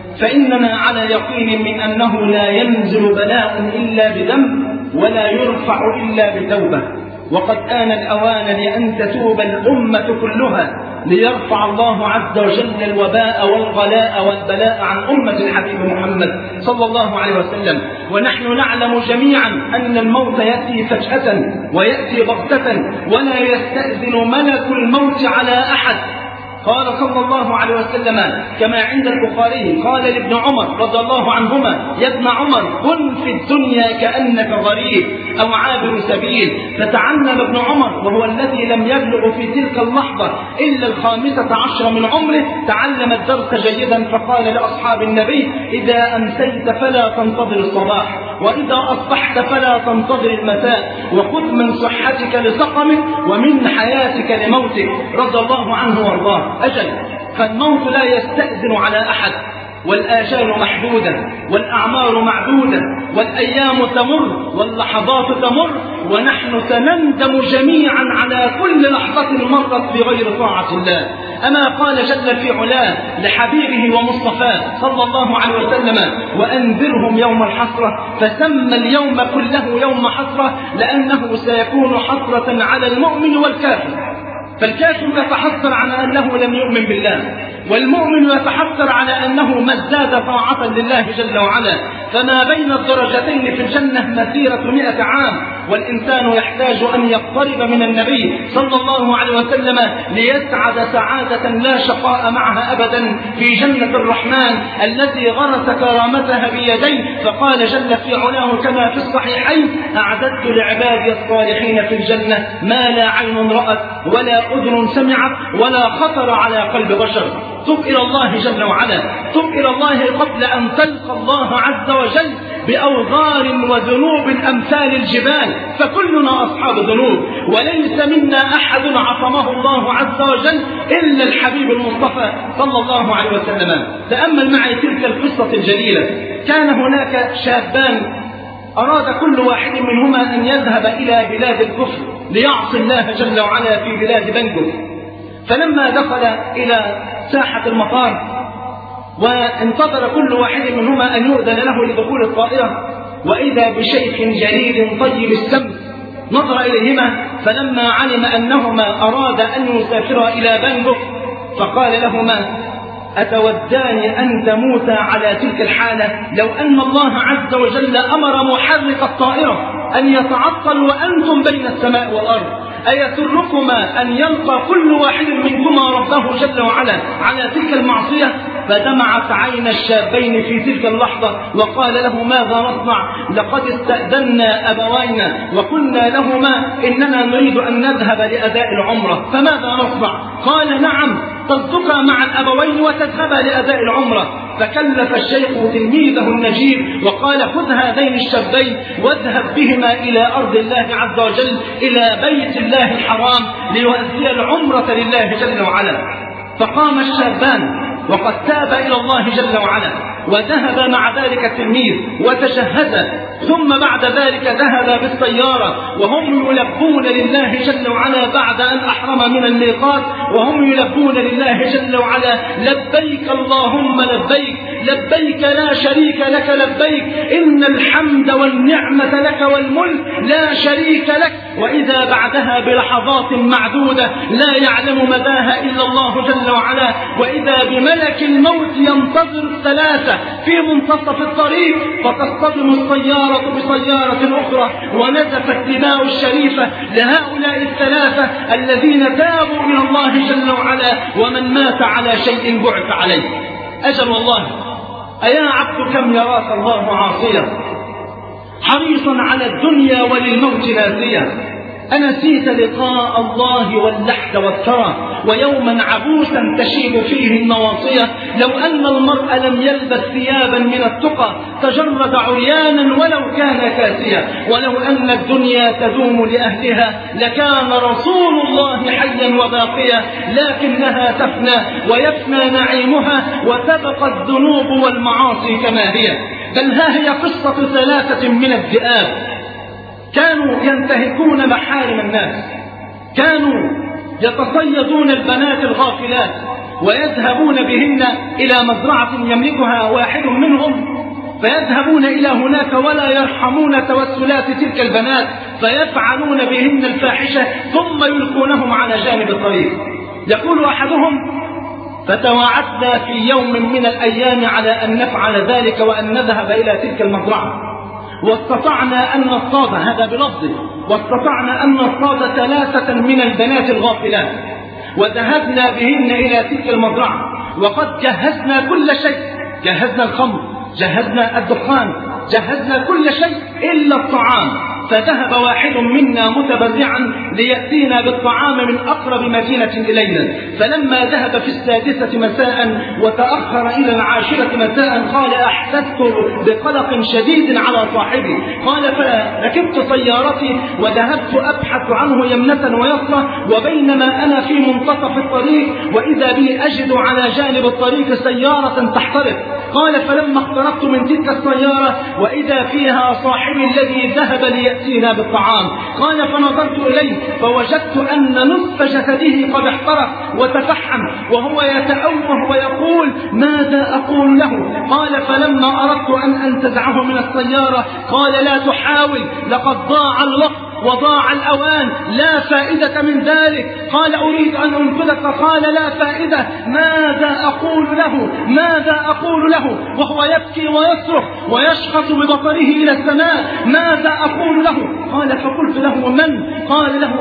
S1: فإننا على يقين من أنه لا ينزل بلاء إلا بذنب ولا يرفع إلا بتوبة. وقد آن الأوان لأن تتوب الأمة كلها ليرفع الله عز وجل الوباء والغلاء والبلاء عن أمة الحبيب محمد صلى الله عليه وسلم. ونحن نعلم جميعا أن الموت يأتي فجأة ويأتي بغتة ولا يستأذن ملك الموت على أحد. قال صلى الله عليه وسلم كما عند البخاري، قال لابن عمر رضي الله عنهما: يا ابن عمر، كن في الدنيا كأنك غريب أو عابر سبيل. فتعلم ابن عمر وهو الذي لم يبلغ في تلك اللحظة إلا الخامسة عشر من عمره، تعلم الدرس جيدا، فقال لأصحاب النبي: إذا أمسيت فلا تنتظر الصباح، وإذا أصبحت فلا تنتظر المساء، وخذ من صحتك لسقمك ومن حياتك لموتك. رضي الله عنه وارضاه. أجل، فالموت لا يستأذن على أحد، والآجال محدودة والأعمار معدودة والأيام تمر واللحظات تمر، ونحن سنندم جميعا على كل لحظة مرت بغير طاعة الله. أما قال جل في علاه لحبيبه ومصطفاه صلى الله عليه وسلم: وأنذرهم يوم الحسرة، فسمى اليوم كله يوم حسرة لأنه سيكون حسرة على المؤمن والكافر. فالكافر يتحسر على أنه لم يؤمن بالله، والمؤمن يتحسر على أنه ما ازداد طاعة لله جل وعلا. فما بين الدرجتين في الجنة مسيرة مئة عام، والإنسان يحتاج أن يقترب من النبي صلى الله عليه وسلم ليسعد سعادة لا شقاء معها أبدا في جنة الرحمن التي غرس كرامتها بيديه. فقال جل في علاه كما في الصحيحين: أعددت لعبادي الصالحين في الجنة ما لا عين رأت ولا أذن سمعت ولا خطر على قلب بشر. تب إلى الله جل وعلا، تب إلى الله قبل أن تلقى الله عز وجل بأوغار وذنوب أمثال الجبال، فكلنا أصحاب ذنوب، وليس منا أحد عصمه الله عز وجل إلا الحبيب المصطفى صلى الله عليه وسلم. تأمل معي تلك القصة الجليلة. كان هناك شابان أراد كل واحد منهما أن يذهب إلى بلاد الكفر ليعصي الله جل وعلا في بلاد بنجو. فلما دخل إلى ساحة المطار وانتظر كل واحد منهما أن يؤذن له لدخول الطائرة، وإذا بشيخ جليل طيب السم نظر إليهما، فلما علم أنهما أراد أن يسافرا إلى بنجو فقال لهما: أتودان أن تموتا على تلك الحالة لو أن الله عز وجل أمر محرك الطائرة أن يتعطل وأنتم بين السماء والأرض؟ أيسركما أن يلقى كل واحد منكما ربه جل وعلا على تلك المعصية؟ فدمعت عين الشابين في تلك اللحظة وقال له: ماذا نصنع؟ لقد استأذنا أبوينا وقلنا لهما إننا نريد أن نذهب لأداء العمرة، فماذا نصنع؟ قال: نعم، تصدقا مع الأبوين وتذهبا لأداء العمرة. فكلف الشيخ تلميذه النجيب وقال: خذ هذين الشابين واذهب بهما إلى أرض الله عز وجل، إلى بيت الله الحرام، ليؤدي العمرة لله جل وعلا. فقام الشابان وقد تاب إلى الله جل وعلا وذهب مع ذلك التلميذ وتشهد، ثم بعد ذلك ذهب بالسيارة وهم يلبون لله جل وعلا بعد أن أحرم من الميقات، وهم يلبون لله جل وعلا: لبيك اللهم لبيك، لبيك لا شريك لك لبيك، إن الحمد والنعمة لك والملك لا شريك لك. وإذا بعدها بلحظات معدودة لا يعلم مداها إلا الله جل وعلا، وإذا بملك الموت ينتظر الثلاثة في منتصف الطريق، فتصطدم السيارة بسيارة أخرى ونزفت دماء الشريفة لهؤلاء الثلاثة الذين تابوا إلى الله جل وعلا، ومن مات على شيء بعث عليه. أجل والله، أيا عبد كم يراك الله عاصيا حريصا على الدنيا وللموت ناسيا، أنسيت لقاء الله واللحد والثرى ويوما عبوسا تشيب فيه النواصية؟ لو أن المرء لم يلبس ثيابا من التقى تجرد عريانا ولو كان كاسيا. ولو أن الدنيا تدوم لأهلها لكان رسول الله حيا وباقيا، لكنها تفنى ويفنى نعيمها وتبقى الذنوب والمعاصي كما هي. بل ها هي قصة ثلاثة من الذئاب كانوا ينتهكون محارم الناس، كانوا يتصيدون البنات الغافلات ويذهبون بهن إلى مزرعة يملكها واحد منهم، فيذهبون إلى هناك ولا يرحمون توسلات تلك البنات فيفعلون بهن الفاحشة ثم يلقونهم على جانب الطريق. يقول أحدهم: فتواعدنا في يوم من الأيام على أن نفعل ذلك وأن نذهب إلى تلك المزرعة، واستطعنا أن نصطاد، هذا بلفظه، واستطعنا أن نصطاد ثلاثة من البنات الغافلات، وذهبنا بهن إلى تلك المزرعة وقد جهزنا كل شيء، جهزنا الخمر، جهزنا الدخان، جهزنا كل شيء إلا الطعام. فذهب واحد منا متبرعا ليأتينا بالطعام من أقرب مدينة إلينا، فلما ذهب في السادسة مساء وتأخر إلى العاشرة مساء قال: أحسست بقلق شديد على صاحبي. قال: فركبت سيارتي وذهبت أبحث عنه يمنة ويسرى، وبينما أنا في منتصف الطريق وإذا بي أجد على جانب الطريق سيارة تحترق. قال: فلما اقتربت من تلك السيارة وإذا فيها صاحبي الذي ذهب ليأتينا بالطعام. قال: فنظرت إليه فوجدت أن نصف جسده قد احترق وتفحم وهو يتأوه ويقول: ماذا أقول له؟ قال: فلما أردت أن أنتزعه من السيارة قال: لا تحاول، لقد ضاع الوقت وضاع الأوان، لا فائدة من ذلك. قال: أريد أن أنقذك. قال: لا فائدة، ماذا أقول له؟ ماذا أقول له؟ وهو يبكي ويصرخ ويشخص ببصره إلى السماء: ماذا أقول له؟ قال: فقلت له: من؟ قال له: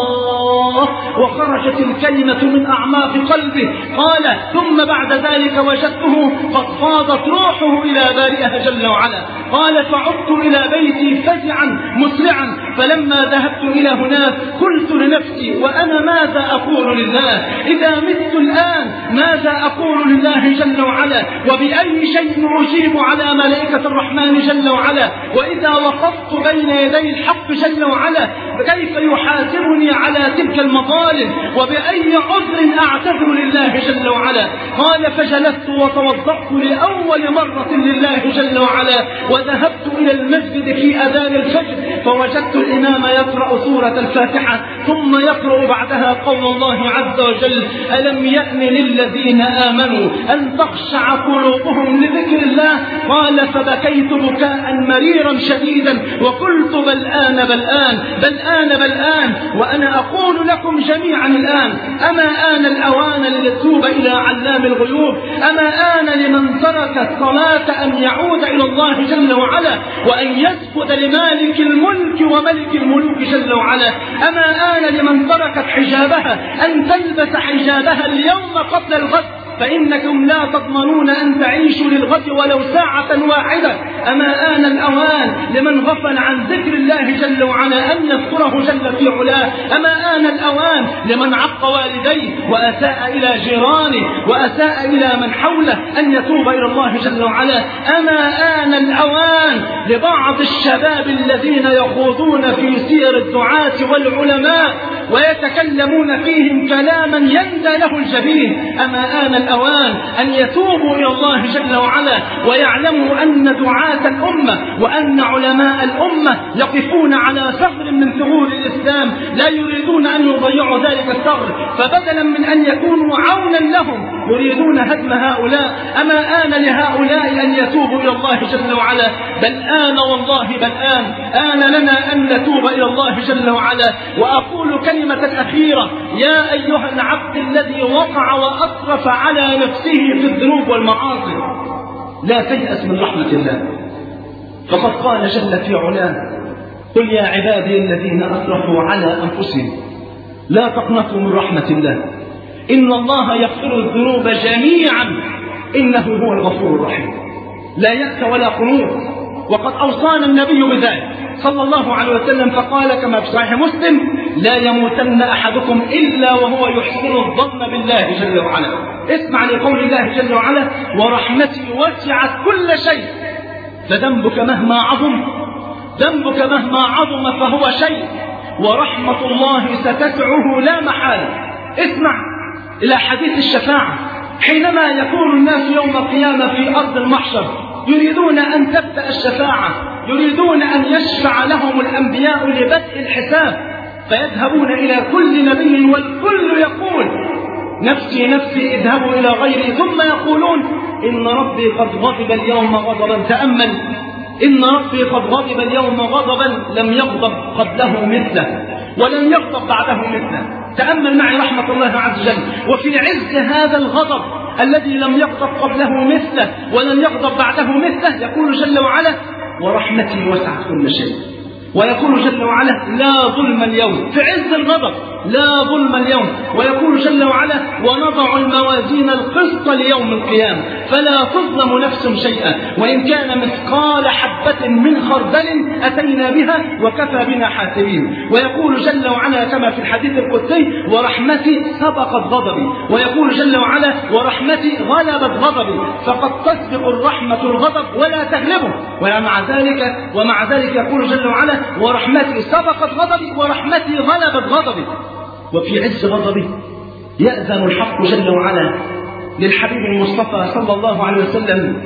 S1: الله. وخرجت الكلمة من أعماق قلبه. قال: ثم بعد ذلك وجدته قد فاضت روحه إلى بارئها جل وعلا. قال: فعدت إلى بيتي فزعا مسرعا، فلما ذهبت إلى هناك قلت لنفسي: وأنا ماذا أقول لله؟ إذا مت الآن ماذا أقول لله جل وعلا؟ وبأي شيء أجيب على ملائكة الرحمن جل وعلا؟ وإذا وقفت بين يدي الحق جل وعلا كيف يحاسبني على تلك المظالم؟ وبأي عذر أعتذر لله جل وعلا؟ قال: فجلست وتوضأت لأول مرة لله جل وعلا، وذهبت إلى المسجد في أذان الفجر فوجدت الإمام يقرأ سورة الفاتحة ثم يقرأ بعدها قول الله عز وجل: ألم يأن للذين آمنوا أن تخشع قلوبهم لذكر الله؟ قال: فبكيت بكاء مريرا شديدا وقلت: بل آن بل آن بل آن بل آن. وأنا أقول لكم جميعا الآن: أما آن الأوان لنتوب إلى علام الغيوب؟ أما آن لمن ترك الصلاة أن يعود إلى الله جل وعلا وأن يسجد لمالك الملك وملك الملوك جل وعلا؟ أما آن لمن تركت حجابها أن تلبس حجابها اليوم قبل الغد؟ فإنكم لا تضمنون أن تعيشوا للغد ولو ساعة واحدة. أما آن الأوان لمن غفل عن ذكر الله جل وعلا أن يذكره جل في علاه؟ أما آن الأوان لمن عق والديه وأساء إلى جيرانه وأساء إلى من حوله أن يتوب إلى الله جل وعلا؟ أما آن الأوان لبعض الشباب الذين يخوضون في سير الدعاة والعلماء ويتكلمون فيهم كلاما يندى له الجبين؟ أما آن الأوان أن يتوبوا إلى الله جل وعلا ويعلموا أن دعاة الأمة وأن علماء الأمة يقفون على ثغر من ثغور الإسلام لا يريدون أن يضيعوا ذلك الثغر، فبدلا من أن يكونوا عونا لهم يريدون هدم هؤلاء. أما آن لهؤلاء أن يتوبوا إلى الله جل وعلا؟ بل آن والله بل آن آن لنا أن نتوب إلى الله جل وعلا. وأقول كلمة أخيرة: يا أيها العبد الذي وقع وأسرف على نفسه في الذنوب والمعاصي لا تيأس من رحمة الله، فقد قال جل في علاه: قل يا عبادي الذين أسرفوا على أنفسهم لا تقنطوا من رحمة الله إن الله يغفر الذنوب جميعا إنه هو الغفور الرحيم. لا يأس ولا قنوط، وقد أوصانا النبي بذلك صلى الله عليه وسلم فقال كما في صحيح مسلم: لا يموتن أحدكم إلا وهو يحسن الظن بالله جل وعلا. اسمع لقول الله جل وعلا: ورحمتي وسعت كل شيء. فذنبك مهما عظم ذنبك مهما عظم فهو شيء، ورحمة الله ستسعه لا محالة. اسمع إلى حديث الشفاعة، حينما يكون الناس يوم القيامة في أرض المحشر يريدون أن تبدأ الشفاعة، يريدون أن يشفع لهم الأنبياء لبدء الحساب، فيذهبون إلى كل نبي والكل يقول: نفسي نفسي اذهبوا إلى غيري، ثم يقولون: إن ربي قد غضب اليوم غضبا. تأمل: إن ربي قد غضب اليوم غضبا لم يغضب قبله مثله ولم يغضب بعده مثله. تأمل معي رحمة الله عز وجل. وفي عز هذا الغضب الذي لم يغضب قبله مثله ولم يغضب بعده مثله يقول جل وعلا: ورحمتي وسعت كل شيء. ويقول جل وعلا: لا ظلم اليوم. في عز الغضب لا ظلم اليوم. ويقول جل وعلا: ونضع الموازين القسط ليوم القيامة فلا تظلم نفس شيئا وإن كان مثقال حبة من خردل أتينا بها وكفى بنا حاسبين. ويقول جل وعلا كما في الحديث القدسي: ورحمتي سبقت غضبي. ويقول جل وعلا: ورحمتي غلبت غضبي. فقد تسبق الرحمة الغضب ولا تغلبه. ومع ذلك ومع ذلك يقول جل وعلا: ورحمتي سبقت غضبي ورحمتي غلبت غضبي. وفي عز غضبه يأذن الحق جل وعلا للحبيب المصطفى صلى الله عليه وسلم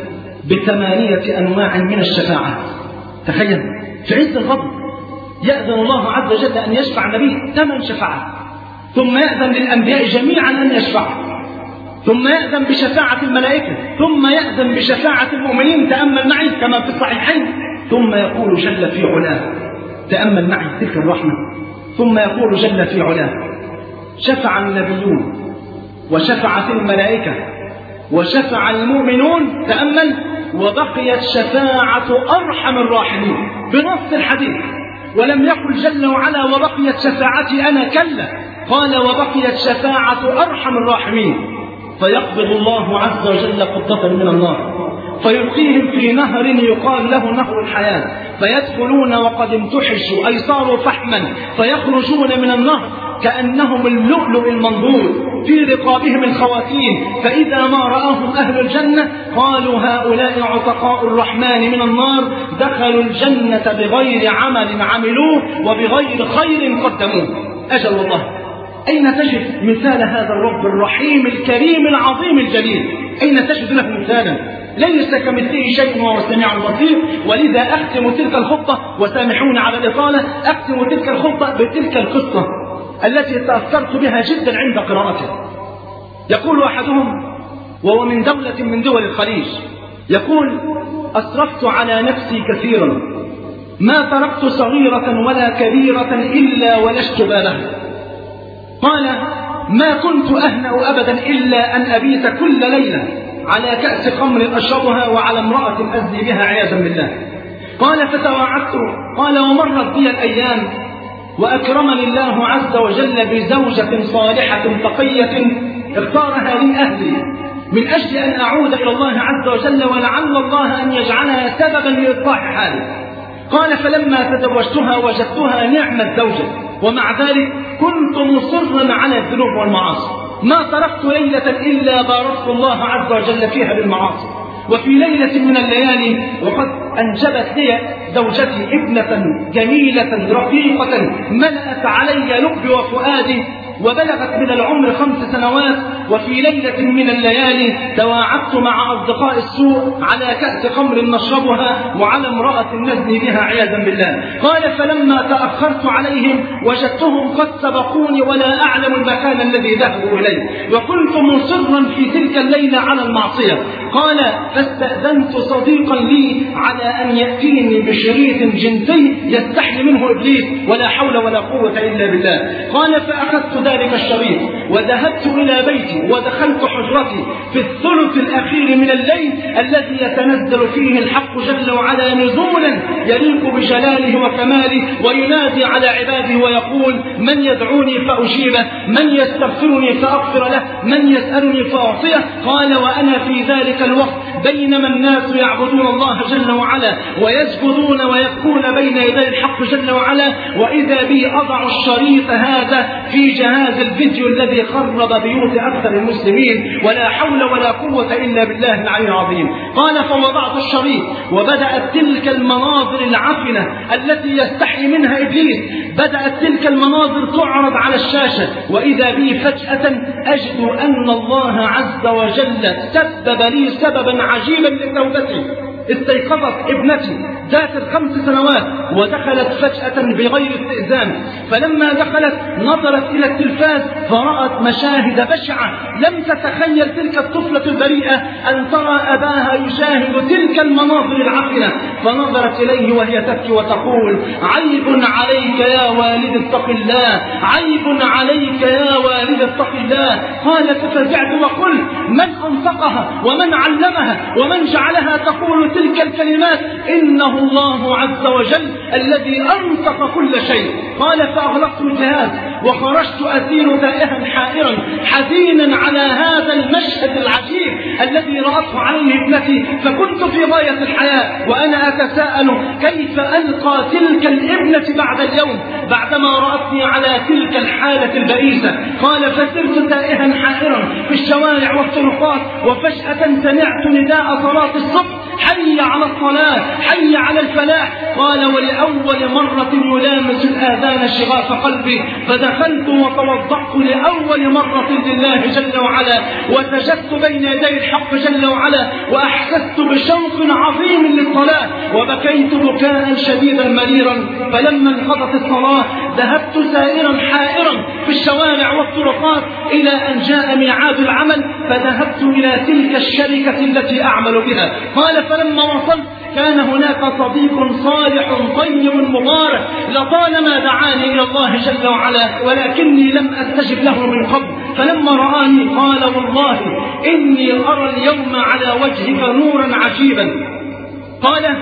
S1: بثمانية أنواع من الشفاعة. تخيل، في عز الغضب يأذن الله عز وجل أن يشفع النبي ثمان شفاعات، ثم يأذن للأنبياء جميعا أن يشفعوا، ثم يأذن بشفاعة الملائكة، ثم يأذن بشفاعة المؤمنين. تأمل معي كما في الصحيحين: ثم يقول جل في علاه، تأمل معي تلك الرحمة، ثم يقول جل في علاه: شفع النبيون وشفعت الملائكة وشفع المؤمنون. تأمل: وبقيت شفاعة أرحم الراحمين. بنص الحديث، ولم يقل جل وعلا: وبقيت شفاعتي أنا، كلا، قال: وبقيت شفاعة أرحم الراحمين. فيقبض الله عز وجل قبضة من النار فيلقيهم في نهر يقال له نهر الحياة، فيدخلون وقد امتحشوا أي صاروا فحما، فيخرجون من النهر كأنهم اللؤلؤ المنضود، في رقابهم الخواتيم. فإذا ما رآهم أهل الجنة قالوا: هؤلاء عتقاء الرحمن من النار، دخلوا الجنة بغير عمل عملوه وبغير خير قدموه. أجل الله، أين تجد مثال هذا الرب الرحيم الكريم العظيم الجليل؟ أين تجد له مثالا؟ ليس كمثله شيء وهو السميع البصير. ولذا أختم تلك الخطة، وسامحوني على الإطالة، أختم تلك الخطة بتلك القصة التي تأثرت بها جدا عند قراءتها. يقول أحدهم وهو من دولة من دول الخليج، يقول: أسرفت على نفسي كثيرا، ما تركت صغيرة ولا كبيرة إلا ولشت بالها. قال: ما كنت أهنأ أبدا إلا أن أبيت كل ليلة على كأس خمر أشربها وعلى امرأة أزني بها عياذا بالله. قال: فتواعدت. قال: ومرت بي الأيام وأكرمني الله عز وجل بزوجة صالحة تقية اختارها لي أهلي من أجل أن أعود إلى الله عز وجل ولعل الله أن يجعلها سببا لإصلاح حالي. قال: فلما تزوجتها وجدتها نعمة زوجة، ومع ذلك كنت مصرا على الذنوب والمعاصي، ما تركت ليلة إلا باركت الله عز وجل فيها بالمعاصي. وفي ليلة من الليالي وقد أنجبت لي زوجتي ابنة جميلة رقيقة ملأت علي لبي وفؤادي وبلغت من العمر خمس سنوات، وفي ليلة من الليالي تواعدت مع أصدقاء السوء على كأس خمر نشربها وعلى امرأة نزني بها عياذا بالله. قال: فلما تأخرت عليهم وجدتهم قد سبقوني ولا أعلم المكان الذي ذهبوا إليه، وكنت مصرا في تلك الليلة على المعصية. قال: فاستأذنت صديقا لي على أن يأتيني بشريط جنسي يستحي منه إبليس، ولا حول ولا قوة إلا بالله. قال: فأخذت ذلك الشريط وذهبت إلى بيتي ودخلت حجرتي في الثلث الأخير من الليل الذي يتنزل فيه الحق جل وعلا نزولا يليق بجلاله وكماله، وينادي على عباده ويقول: من يدعوني فأجيبه، من يستغفرني فأغفر له، من يسألني فأعطيه. قال: وأنا في ذلك ذلك الوقت بينما الناس يعبدون الله جل وعلا ويسجدون ويبكون بين يدي الحق جل وعلا، وإذا بي أضع الشريط هذا في جهاز الفيديو الذي خرب بيوت أكثر المسلمين، ولا حول ولا قوة إلا بالله العلي العظيم. قال فوضعت الشريط وبدأت تلك المناظر العفنة التي يستحي منها إبليس، بدأت تلك المناظر تعرض على الشاشة، وإذا بي فجأة أجد أن الله عز وجل سبب لي سببا عجيبا لتوبتي. استيقظت ابنتي ذات الخمس سنوات ودخلت فجأة بغير استئذان، فلما دخلت نظرت إلى التلفاز فرأت مشاهد بشعة لم تتخيل تلك الطفلة البريئة أن ترى أباها يشاهد تلك المناظر العفنة، فنظرت إليه وهي تبكي وتقول عيب عليك يا والد اتق الله، عيب عليك يا والد اتق الله. قال ففزعت وقلت من أنطقها ومن علمها ومن جعلها تقول تلك الكلمات؟ إنه الله عز وجل الذي أنطق كل شيء. قال فأغلقت الجهاز وخرجت أسير تائها حائرا حزينا على هذا المشهد العجيب الذي رأته عليه ابنتي، فكنت في غاية الحياة وأنا أتساءل كيف ألقى تلك الابنة بعد اليوم بعدما رأتني على تلك الحالة البئيسة. قال فسرت تائها حائرا في الشوارع والطرقات، وفجأة سمعت نداء صلاة الصبح حي على الصلاة حي على الفلاح. قال ولأول مرة يلامس الآذان شغاف قلبي، فدخلت وتوضأت لأول مرة لله جل وعلا، وسجدت بين يدي الحق جل وعلا، وأحسست بشوق عظيم للصلاة، وبكيت بكاء شديدا مريرا. فلما انقضت الصلاة ذهبت سائرا حائرا في الشوارع والطرقات إلى أن جاء ميعاد العمل، فذهبت إلى تلك الشركة التي أعمل بها. قال فلما وصلت كان هناك صديق صالح طيب مبارك لطالما دعاني إلى الله جل وعلا، ولكني لم أستجب له من قبل، فلما رآني قال والله إني أرى اليوم على وجهك نورا عجيبا. قال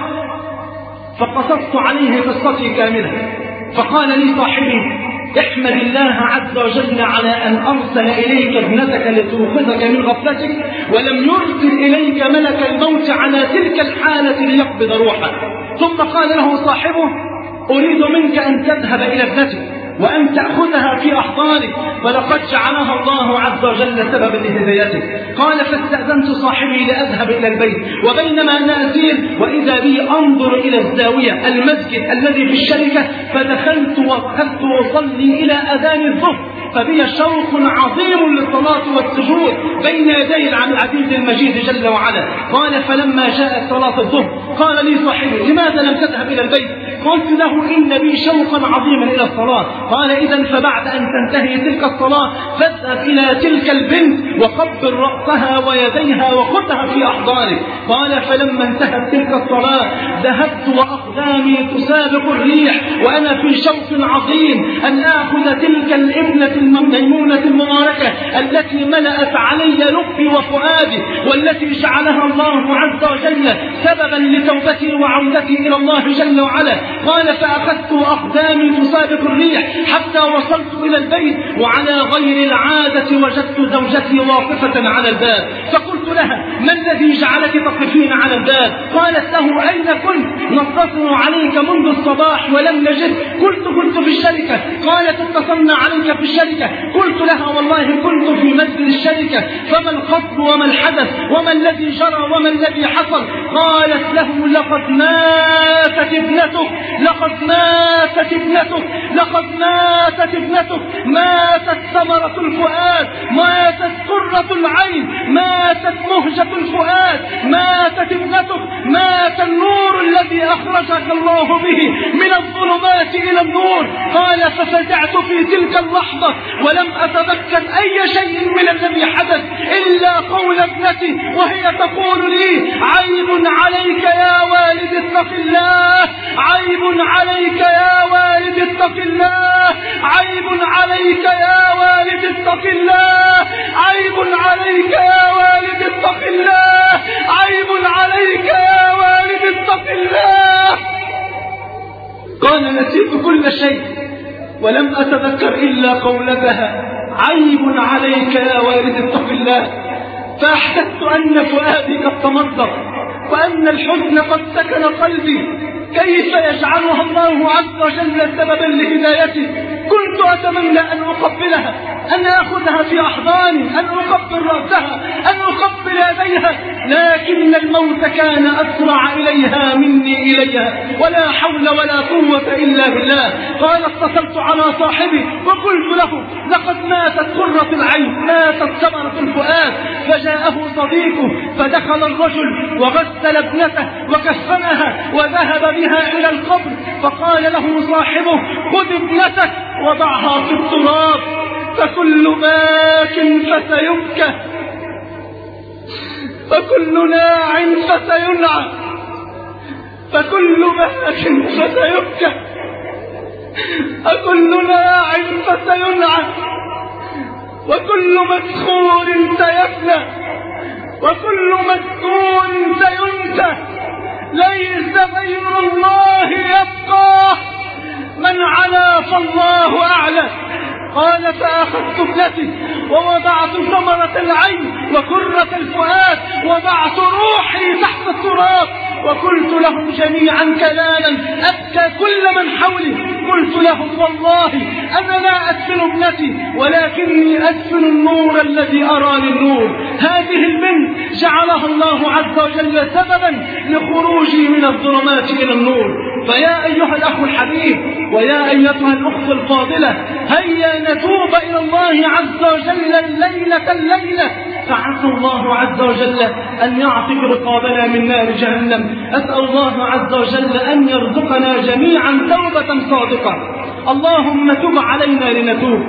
S1: فقصصت عليه قصتي كاملة، فقال لي صاحبي احمد الله عز وجل على أن أرسل إليك ابنتك لتوقظك من غفلتك، ولم يرسل إليك ملك الموت على تلك الحالة ليقبض روحك. ثم قال له صاحبه أريد منك أن تذهب إلى ابنتك وأن تأخذها في أحضانك، فلقد جعلها الله عز وجل سببا لهدايتك. قال فاستأذنت صاحبي لأذهب إلى البيت، وبينما أنا أسير وإذا بي أنظر إلى الزاوية المسجد الذي في الشركة، فدخلت وأخذت أصلي إلى أذان الظهر، فبي شوق عظيم للصلاة والسجود بين يدي العزيز المجيد جل وعلا. قال فلما جاءت صلاة الظهر قال لي صاحبي لماذا لم تذهب إلى البيت؟ قلت له إن بي شوقا عظيما إلى الصلاة. قال إذن فبعد أن تنتهي تلك الصلاة فاذهب إلى تلك البنت وقبل رأسها ويديها وخذها في أحضانك. قال فلما انتهت تلك الصلاة ذهبت وأقدامي تسابق الريح وأنا في شوق عظيم أن آخذ تلك الابنة الميمونة المباركة التي ملأت علي لبي وفؤادي، والتي جعلها الله عز وجل سببا لتوبتي وعودتي إلى الله جل وعلا. قال فأخذت أقدامي تسابق الريح حتى وصلت إلى البيت، وعلى غير العادة وجدت زوجتي واقفة على الباب، فقلت لها ما الذي جعلك تقفين على الباب؟ قالت له أين كنت؟ نتصل عليك منذ الصباح ولم نجد. قلت كنت في الشركة. قالت اتصلنا عليك في الشركة. قلت لها والله كنت في مسجد الشركة، فما القصد وما الحدث وما الذي جرى وما الذي حصل؟ قالت له لقد ماتت ابنتك، لقد ماتت ابنتك، لقد ماتت ابنتك، ماتت ثمرة الفؤاد، ماتت قرة العين، ماتت مهجة الفؤاد، ماتت ابنتك، مات النور الذي أخرجك الله به من الظلمات إلى النور. قال ففزعت في تلك اللحظة ولم أتذكر أي شيء من الذي حدث إلا قول ابنتي وهي تقول لي عيب عليك يا والد اتق الله، عيب عليك يا والد اتق الله، عيب عليك يا والد اتق الله، عيب عليك يا والد اتق الله، عيب عليك يا والد اتق الله. قال نسيت كل شيء ولم أتذكر إلا قولتها عيب عليك يا والد اتق الله. فأحسست أن فؤادي قد تمزق وأن الحزن قد سكن قلبي. كيف يجعلها الله عز وجل سببا لهدايتي؟ كنت أتمنى أن أقبلها، أن أخذها في أحضاني، أن أقبل رأسها، أن أقبل يديها، لكن الموت كان أسرع إليها مني إليها، ولا حول ولا قوة إلا بالله. قال اتصلت على صاحبي وقلت له لقد ماتت قرة العين، ماتت ثمرة الفؤاد. فجاءه صديقه فدخل الرجل وغسل ابنته وكفنها وذهب بها إلى القبر، فقال له صاحبه خذ ابنتك وضعها في التراب، فكل باك فسيبكى، فكل ناع فسينعى، فكل باك فسيبكى، فكل ناع فسينعى، وكل مسخور سيفنى، وكل مسكون سينسى. ليس غير الله يبقى، من علا فالله أعلى. قال فأخذت ابنتي ووضعت ثمرة العين وكرة الفؤاد، وضعت روحي تحت التراب، وقلت لهم جميعا كلاما أبكى كل من حولي. قلت لهم والله أنا لا أدفن ابنتي، ولكني أدفن النور الذي أراني النور. هذه البنت جعلها الله عز وجل سببا لخروجي من الظلمات إلى النور. فيا أيها الأخ الحبيب ويا أيتها الأخت الفاضلة، هيا نتوب إلى الله عز وجل الليلة الليلة، فعسى الله عز وجل أن يعتق رقابنا من نار جهنم. أسأل الله عز وجل أن يرزقنا جميعا توبة صادقة. اللهم تب علينا لنتوب،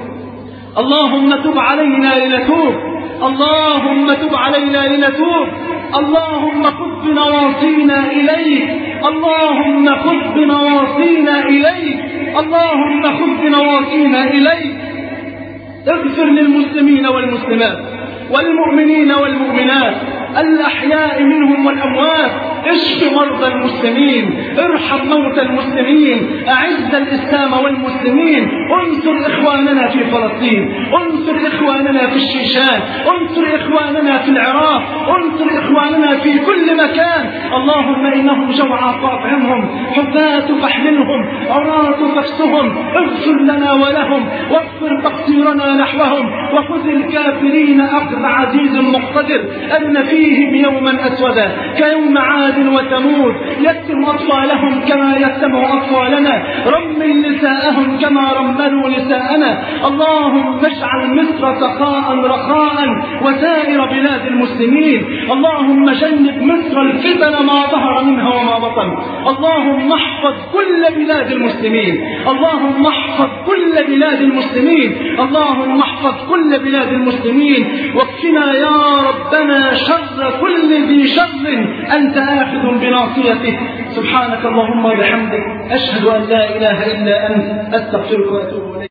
S1: اللهم تب علينا لنتوب، اللهم تب علينا لنتوب. اللهم خذ بنواصينا إليك، اللهم خذ بنواصينا إليك، اللهم خذ بنواصينا إليك. اغفر للمسلمين والمسلمات والمؤمنين والمؤمنات الأحياء منهم والأموات، اشف مرضى المسلمين، ارحم موتى المسلمين، أعز الإسلام والمسلمين، انصر إخواننا في فلسطين، انصر إخواننا في الشيشان، انصر إخواننا في العراق، انصر إخواننا في كل مكان. اللهم إنهم جوعى فاطعمهم، حفاة فاحملهم، عراة فاكسهم، اغفر لنا ولهم، واغفر تقصيرنا نحوهم، وخذ الكافرين أخذ عزيز مقتدر، أن فيهم يوما أسودا كيوم عاد وثمود، يتم أطفالهم كما يتم أطفالنا، رمل نساءهم كما رملوا نساءنا. اللهم اجعل مصر سخاء رخاء وسائر بلاد المسلمين. اللهم جنب مصر الفتن ما ظهر منها وما بطن. اللهم احفظ كل بلاد المسلمين، اللهم احفظ كل بلاد المسلمين، اللهم احفظ كل بلاد المسلمين. واكفنا يا ربنا شر كل ذي شر أنت آخذ بناصيته. سبحانك اللهم وبحمدك، أشهد أن لا إله إلا أنت، أستغفرك وأتوب إليك.